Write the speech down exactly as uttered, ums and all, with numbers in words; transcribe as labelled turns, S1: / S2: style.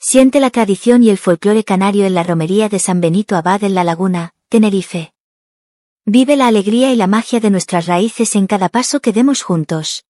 S1: Siente la tradición y el folclore canario en la romería de San Benito Abad en La Laguna, Tenerife. Vive la alegría y la magia de nuestras raíces en cada paso que demos juntos.